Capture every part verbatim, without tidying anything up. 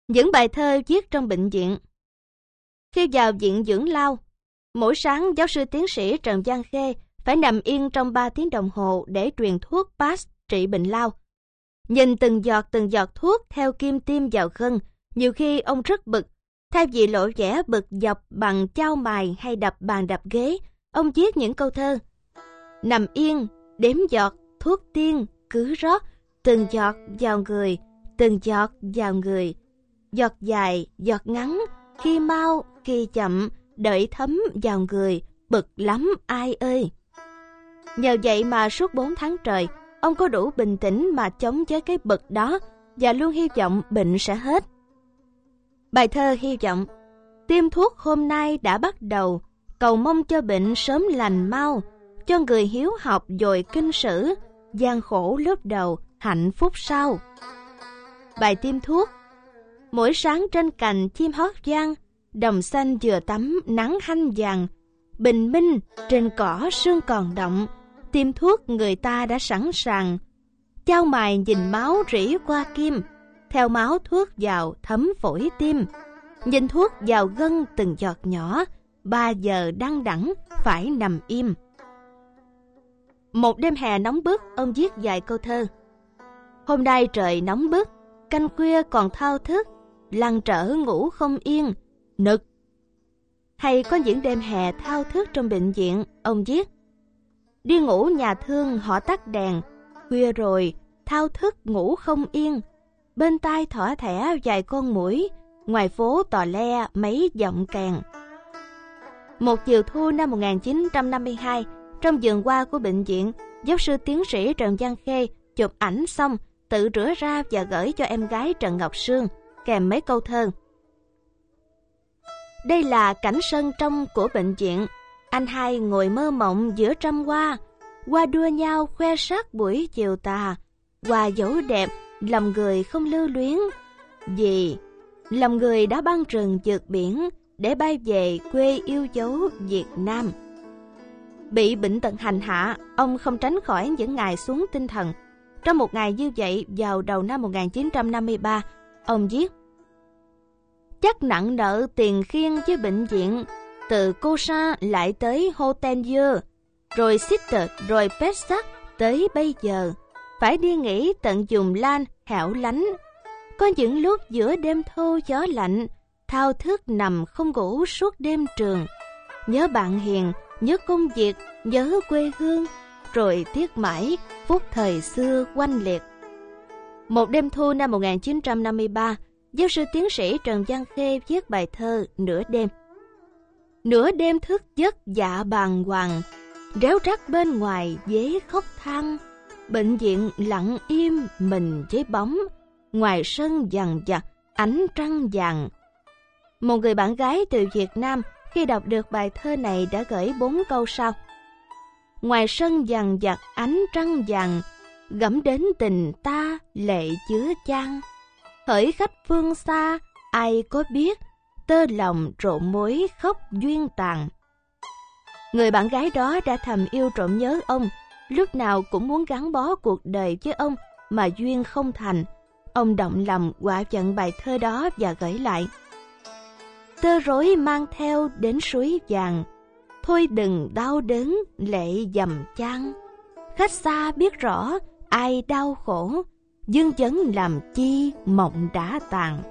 Những bài thơ viết trong bệnh viện. Khi vào viện dưỡng lao, mỗi sáng giáo sư tiến sĩ Trần Văn Khê phải nằm yên trong ba tiếng đồng hồ để truyền thuốc Pass trị bệnh lao. Nhìn từng giọt từng giọt thuốc theo kim tiêm vào gân, nhiều khi ông rất bực. Thay vì lộ vẻ bực dọc bằng chao mài hay đập bàn đập ghế, ông viết những câu thơ. Nằm yên, đếm giọt, thuốc tiên, cứ rót, từng giọt vào người, từng giọt vào người. Giọt dài, giọt ngắn, khi mau, khi chậm, đợi thấm vào người, bực lắm ai ơi. Nhờ vậy mà suốt bốn tháng trời, ông có đủ bình tĩnh mà chống với cái bực đó và luôn hy vọng bệnh sẽ hết. Bài thơ hy vọng, tiêm thuốc hôm nay đã bắt đầu, cầu mong cho bệnh sớm lành mau, cho người hiếu học dồi kinh sử, gian khổ lúc đầu, hạnh phúc sau. Bài tiêm thuốc, mỗi sáng trên cành chim hót vang, đồng xanh vừa tắm nắng hanh vàng, bình minh trên cỏ sương còn động, tiêm thuốc người ta đã sẵn sàng. Chao mài nhìn máu rỉ qua kim, theo máu thuốc vào thấm phổi tim. Nhìn thuốc vào gân từng giọt nhỏ, ba giờ đăng đẳng phải nằm im. Một đêm hè nóng bức, ông viết vài câu thơ. Hôm nay trời nóng bức, canh khuya còn thao thức, lăn trở ngủ không yên, nực. Hay có những đêm hè thao thức trong bệnh viện, ông viết. Đi ngủ nhà thương họ tắt đèn, khuya rồi, thao thức ngủ không yên. Bên tai thỏ thẻ vài con muỗi, ngoài phố tò le mấy giọng kèn. Một chiều thu năm một nghìn chín trăm năm mươi hai, trong vườn hoa của bệnh viện, giáo sư tiến sĩ Trần Văn Khê chụp ảnh xong, tự rửa ra và gửi cho em gái Trần Ngọc Sương, kèm mấy câu thơ. Đây là cảnh sân trong của bệnh viện, anh hai ngồi mơ mộng giữa trăm hoa, hoa đua nhau khoe sắc buổi chiều tà, hoa dấu đẹp, lòng người không lưu luyến. Vì lòng người đã băng rừng vượt biển để bay về quê yêu dấu Việt Nam. Bị bệnh tật hành hạ, ông không tránh khỏi những ngày xuống tinh thần. Trong một ngày như vậy, vào đầu năm một nghìn chín trăm năm mươi ba, ông viết: chắc nặng nợ tiền khiên với bệnh viện, từ Cô Sa lại tới Hotel Dieu, rồi Sitter, rồi Pessac tới bây giờ, phải đi nghỉ tận vùng Lan hẻo lánh. Có những lúc giữa đêm thô gió lạnh, thao thức nằm không ngủ suốt đêm trường. Nhớ bạn hiền, nhớ công việc, nhớ quê hương, rồi tiếc mãi phút thời xưa oanh liệt. Một đêm thu năm một nghìn chín trăm năm mươi ba, giáo sư tiến sĩ Trần Văn Khê viết bài thơ Nửa đêm. Nửa đêm thức giấc dạ bàng hoàng, réo rắt bên ngoài dế khóc than. Bệnh viện lặng im mình với bóng, ngoài sân dằn vặt ánh trăng vàng. Một người bạn gái từ Việt Nam khi đọc được bài thơ này đã gửi bốn câu sau. Ngoài sân dằn vặt ánh trăng vàng, gẫm đến tình ta lệ chứa chan. Hỡi khách phương xa, ai có biết, tơ lòng trộn mối khóc duyên tàn. Người bạn gái đó đã thầm yêu trộm nhớ ông, lúc nào cũng muốn gắn bó cuộc đời với ông mà duyên không thành. Ông động lòng quả vận bài thơ đó và gửi lại. Tơ rối mang theo đến suối vàng, thôi đừng đau đớn lệ dầm chan. Khách xa biết rõ ai đau khổ, dương vấn làm chi mộng đã tàn.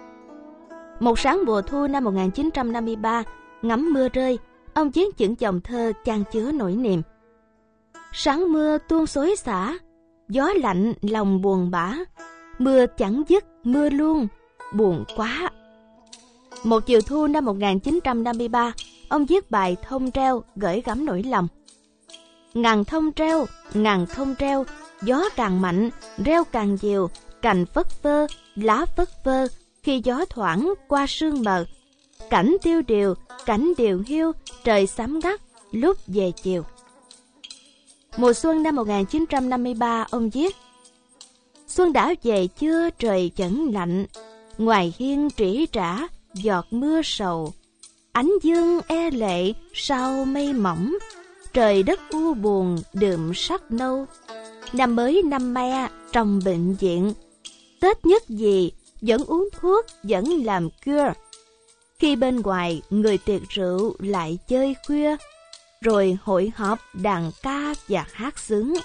Một sáng mùa thu năm một nghìn chín trăm năm mươi ba, ngắm mưa rơi, ông viết những dòng thơ chan chứa nỗi niềm. Sáng mưa tuôn xối xả, gió lạnh lòng buồn bã, mưa chẳng dứt mưa luôn, buồn quá. Một chiều thu năm một nghìn chín trăm năm mươi ba, ông viết bài Thông Treo gửi gắm nỗi lòng. Ngàn thông treo, ngàn thông treo, gió càng mạnh, reo càng nhiều, cành phất phơ, lá phất phơ, khi gió thoảng qua sương mờ. Cảnh tiêu điều, cảnh điều hiu, trời sám ngắt, lúc về chiều. Mùa xuân năm một nghìn chín trăm năm mươi ba, ông viết: xuân đã về chưa trời vẫn lạnh, ngoài hiên trĩ trã, giọt mưa sầu. Ánh dương e lệ sau mây mỏng, trời đất u buồn đượm sắc nâu. Năm mới năm me trong bệnh viện, Tết nhất gì vẫn uống thuốc, vẫn làm cure. Khi bên ngoài người tiệc rượu lại chơi khuya, rồi hội họp đàn ca và hát xướng.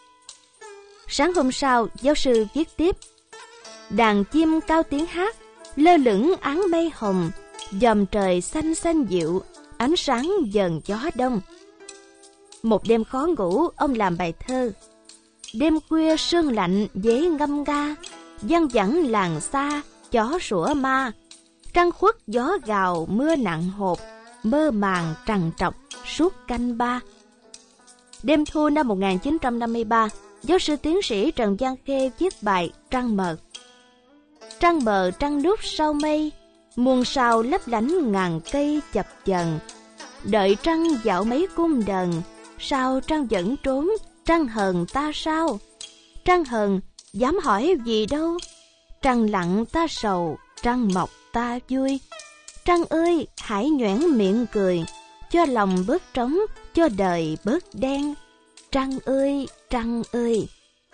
Sáng hôm sau, giáo sư viết tiếp: đàn chim cao tiếng hát, lơ lửng áng mây hồng, dòm trời xanh xanh dịu, ánh sáng dần gió đông. Một đêm khó ngủ, ông làm bài thơ. Đêm khuya sương lạnh dễ ngâm nga, văng vẳng làng xa, chó sủa ma. Trăng khuất gió gào mưa nặng hột, mơ màng trằn trọc suốt canh ba. Đêm thu năm một nghìn chín trăm năm mươi ba, giáo sư tiến sĩ Trần Văn Khê viết bài Trăng mờ. Trăng mờ trăng núp sau mây, muôn sao lấp lánh ngàn cây chập chờn. Đợi trăng dạo mấy cung đần, sao trăng vẫn trốn, trăng hờn ta sao? Trăng hờn dám hỏi gì đâu, trăng lặng ta sầu, trăng mọc ta vui. Trăng ơi hãy nhoẻn miệng cười, cho lòng bớt trống, cho đời bớt đen. Trăng ơi, trăng ơi.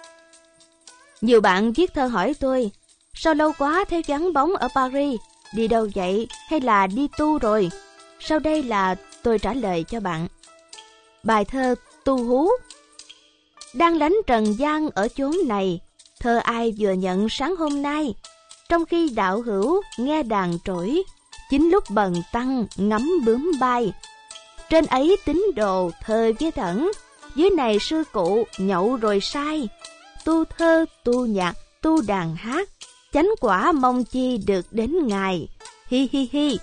Nhiều bạn viết thơ hỏi tôi: sao lâu quá theo vắng bóng ở Paris, đi đâu vậy hay là đi tu rồi? Sau đây là tôi trả lời cho bạn. Bài thơ Tu Hú. Đang lánh trần gian ở chốn này, thơ ai vừa nhận sáng hôm nay. Trong khi đạo hữu nghe đàn trỗi, chính lúc bần tăng ngắm bướm bay. Trên ấy tín đồ thơ với thẩn, dưới này sư cụ nhậu rồi sai. Tu thơ, tu nhạc, tu đàn hát, chánh quả mong chi được đến ngày. Hi hi hi.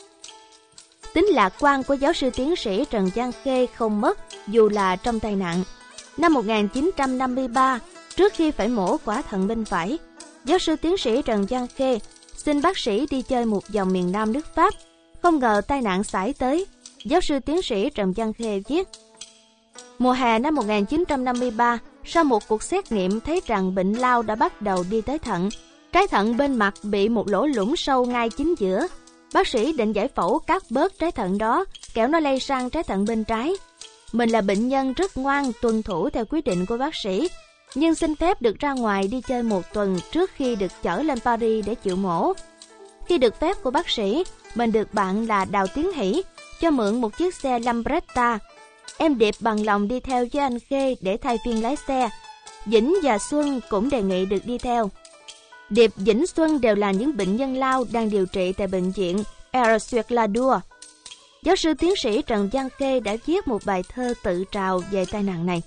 Tính lạc quan của giáo sư tiến sĩ Trần Văn Khê không mất dù là trong tai nạn. Năm một nghìn chín trăm năm mươi ba, trước khi phải mổ quả thận bên phải, giáo sư tiến sĩ Trần Văn Khê xin bác sĩ đi chơi một vòng miền Nam nước Pháp. Không ngờ tai nạn xảy tới. Giáo sư tiến sĩ Trần Văn Khê viết: mùa hè năm một nghìn chín trăm năm mươi ba, sau một cuộc xét nghiệm thấy rằng bệnh lao đã bắt đầu đi tới thận. Trái thận bên mặt bị một lỗ lũng sâu ngay chính giữa. Bác sĩ định giải phẫu cắt bớt trái thận đó, kẻo nó lây sang trái thận bên trái. Mình là bệnh nhân rất ngoan, tuân thủ theo quyết định của bác sĩ, nhưng xin phép được ra ngoài đi chơi một tuần trước khi được chở lên Paris để chịu mổ. Khi được phép của bác sĩ, mình được bạn là Đào Tiến Hỷ cho mượn một chiếc xe Lambretta. Em Điệp bằng lòng đi theo với anh Khê để thay phiên lái xe. Vĩnh và Xuân cũng đề nghị được đi theo. Điệp, Vĩnh, Xuân đều là những bệnh nhân lao đang điều trị tại bệnh viện Air-sur-la-Dour. Giáo sư tiến sĩ Trần Văn Khê đã viết một bài thơ tự trào về tai nạn này.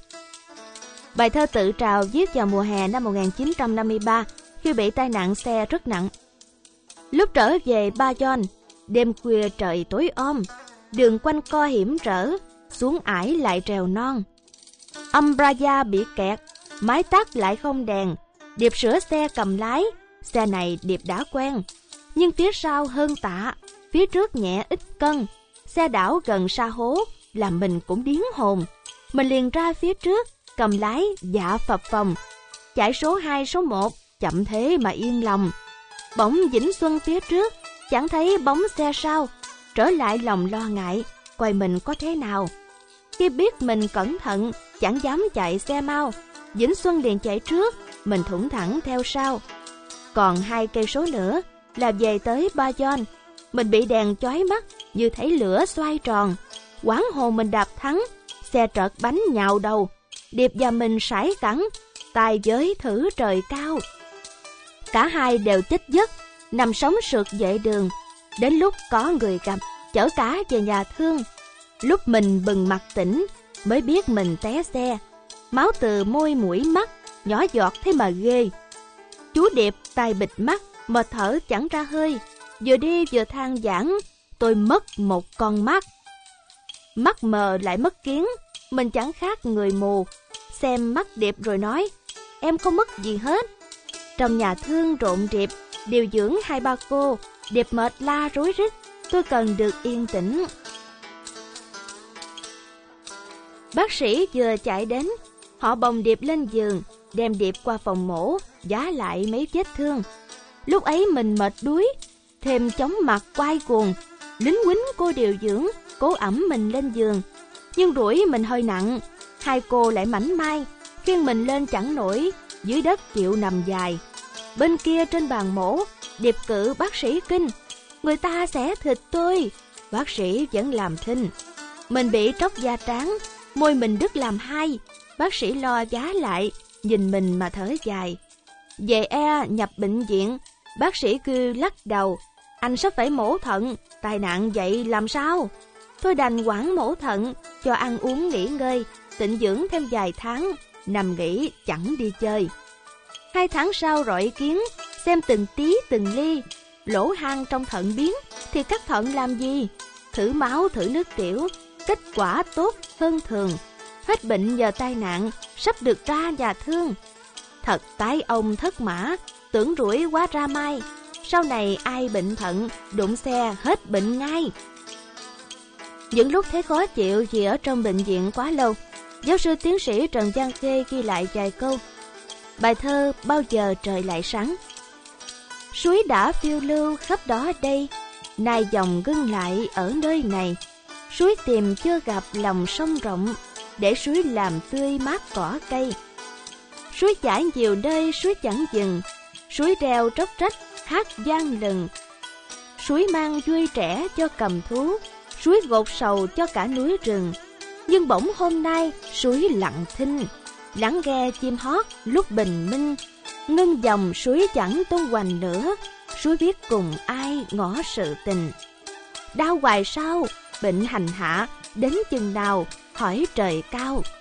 Bài thơ tự trào viết vào mùa hè năm một nghìn chín trăm năm mươi ba khi bị tai nạn xe rất nặng. Lúc trở về Bayonne, đêm khuya trời tối om, đường quanh co hiểm trở, xuống ải lại trèo non. Embraya bị kẹt, máy tắt lại không đèn. Điệp sửa xe cầm lái, xe này Điệp đã quen. Nhưng phía sau hơn tạ, phía trước nhẹ ít cân. Xe đảo gần sa hố, làm mình cũng điếng hồn. Mình liền ra phía trước, cầm lái dạ phập phồng. Chạy số hai số một, chậm thế mà yên lòng. Bỗng Vĩnh Xuân phía trước, chẳng thấy bóng xe sau. Trở lại lòng lo ngại, coi mình có thế nào. Khi biết mình cẩn thận, chẳng dám chạy xe mau. Vĩnh Xuân liền chạy trước, mình thủng thẳng theo sau. Còn hai cây số nữa là về tới Bayonne. Mình bị đèn chói mắt, như thấy lửa xoay tròn. Hoảng hồn mình đạp thắng, xe trợt bánh nhào đầu. Điệp và mình sải cẳng, tài giới thử trời cao. Cả hai đều chích giấc, nằm sóng sượt vệ đường. Đến lúc có người gặp, chở cả về nhà thương. Lúc mình bừng mặt tỉnh, mới biết mình té xe. Máu từ môi mũi mắt, nhỏ giọt thế mà ghê. Chú Điệp tay bịt mắt, mà thở chẳng ra hơi. Vừa đi vừa than vãn, tôi mất một con mắt. Mắt mờ lại mất kiến, mình chẳng khác người mù. Xem mắt Điệp rồi nói, em không mất gì hết. Trong nhà thương rộn rịp, điều dưỡng hai ba cô. Điệp mệt la rối rít, tôi cần được yên tĩnh. Bác sĩ vừa chạy đến, họ bồng Điệp lên giường, đem Điệp qua phòng mổ, vá lại mấy vết thương. Lúc ấy mình mệt đuối, thêm chóng mặt quay cuồng. Lính quýnh cô điều dưỡng, cố ẵm mình lên giường. Nhưng đuổi mình hơi nặng, hai cô lại mảnh mai, khiêng mình lên chẳng nổi, dưới đất chịu nằm dài. Bên kia trên bàn mổ, điệp cự bác sĩ kinh. Người ta sẽ thịt tôi. Bác sĩ vẫn làm thinh. Mình bị tróc da trán, môi mình đứt làm hai. Bác sĩ lo giá lại, nhìn mình mà thở dài. Về e nhập bệnh viện, bác sĩ kêu lắc đầu. Anh sắp phải mổ thận, tai nạn vậy làm sao? Tôi đành quản mổ thận, cho ăn uống nghỉ ngơi, tịnh dưỡng thêm vài tháng, nằm nghỉ chẳng đi chơi. Hai tháng sau rọi kiến, xem từng tí từng ly. Lỗ hang trong thận biến, thì cắt thận làm gì? Thử máu thử nước tiểu, kết quả tốt hơn thường. Hết bệnh nhờ tai nạn, sắp được ra nhà thương. Thật tái ông thất mã, tưởng rủi quá ra mai. Sau này ai bệnh thận, đụng xe hết bệnh ngay. Những lúc thấy khó chịu vì ở trong bệnh viện quá lâu, giáo sư tiến sĩ Trần Giang Khê ghi lại vài câu. Bài thơ Bao giờ trời lại sáng. Suối đã phiêu lưu khắp đó đây, nay dòng ngưng lại ở nơi này. Suối tìm chưa gặp lòng sông rộng, để suối làm tươi mát cỏ cây. Suối chảy nhiều nơi suối chẳng dừng, suối reo tróc trách hát vang lừng. Suối mang vui trẻ cho cầm thú, suối gột sầu cho cả núi rừng. Nhưng bỗng hôm nay suối lặng thinh, lắng nghe chim hót lúc bình minh. Ngưng dòng suối chẳng tung hoành nữa, suối biết cùng ai ngỏ sự tình. Đau hoài sao, bệnh hành hạ, đến chừng nào hỏi trời cao.